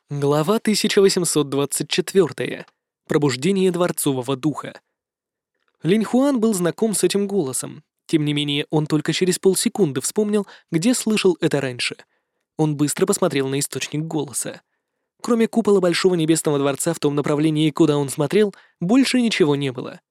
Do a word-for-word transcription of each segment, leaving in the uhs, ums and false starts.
Глава тысяча восемьсот двадцать четыре. Пробуждение дворцового духа. Линь Хуан был знаком с этим голосом. Тем не менее, он только через полсекунды вспомнил, где слышал это раньше. Он быстро посмотрел на источник голоса. Кроме купола Большого Небесного Дворца в том направлении, куда он смотрел, больше ничего не было.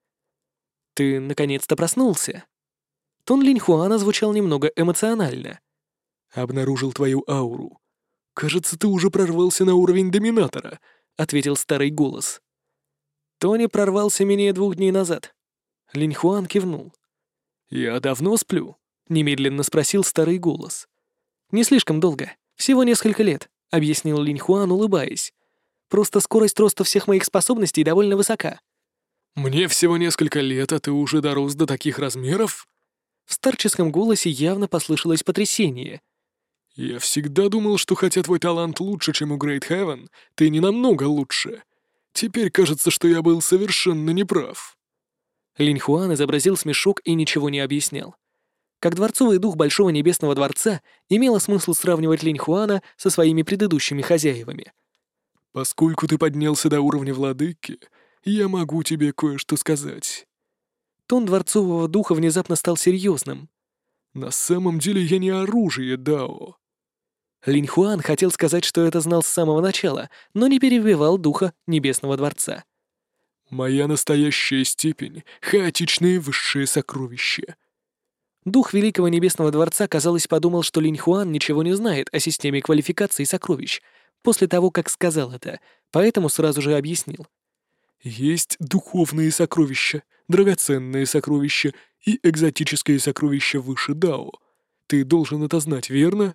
«Ты наконец-то проснулся?» Тон Линь Хуана звучал немного эмоционально. «Обнаружил твою ауру. Кажется, ты уже прорвался на уровень доминатора», — ответил старый голос. Тони прорвался менее двух дней назад. Линь Хуан кивнул. «Я давно сплю?» — немедленно спросил старый голос. «Не слишком долго. Всего несколько лет», — объяснил Линь Хуан, улыбаясь. «Просто скорость роста всех моих способностей довольно высока». «Мне всего несколько лет, а ты уже дорос до таких размеров?» В старческом голосе явно послышалось потрясение. «Я всегда думал, что хотя твой талант лучше, чем у Грейт Хевен, ты не намного лучше. Теперь кажется, что я был совершенно неправ». Линь Хуан изобразил смешок и ничего не объяснял. Как дворцовый дух Большого Небесного Дворца, имело смысл сравнивать Линь Хуана со своими предыдущими хозяевами. «Поскольку ты поднялся до уровня владыки, я могу тебе кое-что сказать». Тон дворцового духа внезапно стал серьезным. «На самом деле я не оружие, Дао». Линь Хуан хотел сказать, что это знал с самого начала, но не перебивал духа Небесного Дворца. «Моя настоящая степень — хаотичные высшие сокровища». Дух Великого Небесного Дворца, казалось, подумал, что Линь Хуан ничего не знает о системе квалификации сокровищ, после того, как сказал это, поэтому сразу же объяснил. «Есть духовные сокровища, драгоценные сокровища и экзотические сокровища выше Дао. Ты должен это знать, верно?»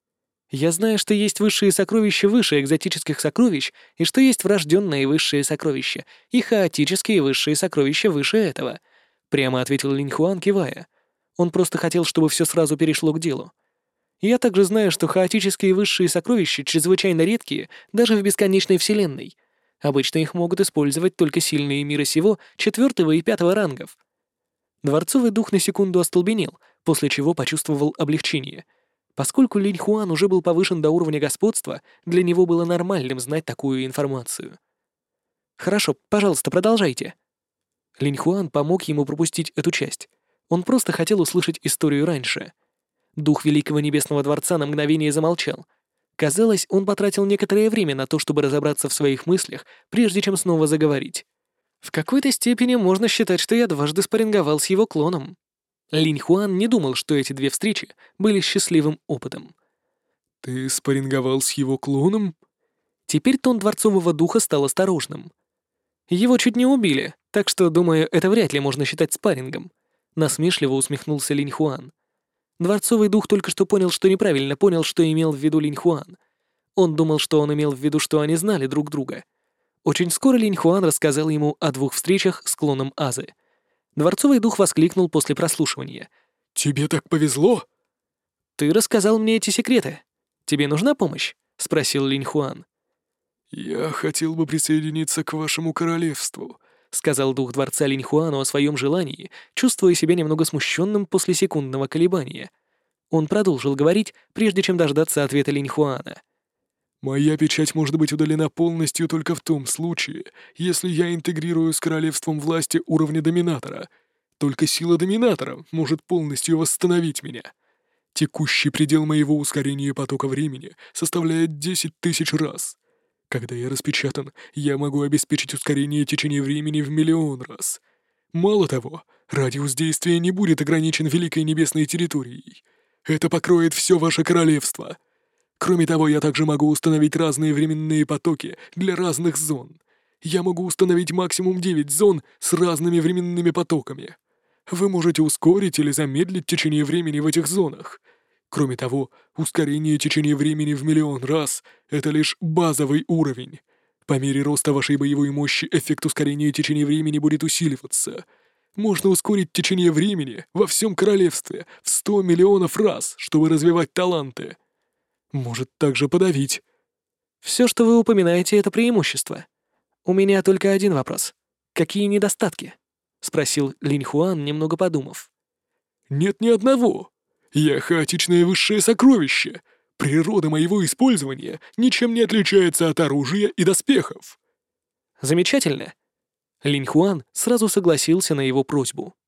«Я знаю, что есть высшие сокровища выше экзотических сокровищ, и что есть врожденные высшие сокровища, и хаотические высшие сокровища выше этого», — прямо ответил Линь Хуан, кивая. Он просто хотел, чтобы все сразу перешло к делу. «Я также знаю, что хаотические высшие сокровища чрезвычайно редкие даже в бесконечной вселенной. Обычно их могут использовать только сильные мира сего четвертого и пятого рангов». Дворцовый дух на секунду остолбенел, после чего почувствовал облегчение. Поскольку Линь Хуан уже был повышен до уровня господства, для него было нормальным знать такую информацию. «Хорошо, пожалуйста, продолжайте». Линь Хуан помог ему пропустить эту часть. Он просто хотел услышать историю раньше. Дух Великого Небесного Дворца на мгновение замолчал. Казалось, он потратил некоторое время на то, чтобы разобраться в своих мыслях, прежде чем снова заговорить. В какой-то степени можно считать, что я дважды спарринговал с его клоном. Линь Хуан не думал, что эти две встречи были счастливым опытом. «Ты спарринговал с его клоном?» Теперь тон дворцового духа стал осторожным. Его чуть не убили, так что, думаю, это вряд ли можно считать спаррингом. Насмешливо усмехнулся Линь Хуан. Дворцовый дух только что понял, что неправильно понял, что имел в виду Линь Хуан. Он думал, что он имел в виду, что они знали друг друга. Очень скоро Линь Хуан рассказал ему о двух встречах с клоном Азы. Дворцовый дух воскликнул после прослушивания. «Тебе так повезло?» «Ты рассказал мне эти секреты. Тебе нужна помощь?» — спросил Линь Хуан. «Я хотел бы присоединиться к вашему королевству», — сказал дух дворца Линь Хуану о своем желании, чувствуя себя немного смущенным после секундного колебания. Он продолжил говорить, прежде чем дождаться ответа Линь Хуана. «Моя печать может быть удалена полностью только в том случае, если я интегрирую с королевством власти уровня доминатора. Только сила доминатора может полностью восстановить меня. Текущий предел моего ускорения потока времени составляет десять тысяч раз. Когда я распечатан, я могу обеспечить ускорение течения времени в миллион раз. Мало того, радиус действия не будет ограничен Великой Небесной территорией. Это покроет все ваше королевство. Кроме того, я также могу установить разные временные потоки для разных зон. Я могу установить максимум девять зон с разными временными потоками. Вы можете ускорить или замедлить течение времени в этих зонах. Кроме того, ускорение течения времени в миллион раз — это лишь базовый уровень. По мере роста вашей боевой мощи эффект ускорения течения времени будет усиливаться. Можно ускорить течение времени во всем королевстве в сто миллионов раз, чтобы развивать таланты. Может также подавить. Все, что вы упоминаете, — это преимущество. У меня только один вопрос. Какие недостатки? — спросил Линь Хуан, немного подумав. «Нет ни одного. Я хаотичное высшее сокровище. Природа моего использования ничем не отличается от оружия и доспехов. Замечательно. Линь Хуан сразу согласился на его просьбу.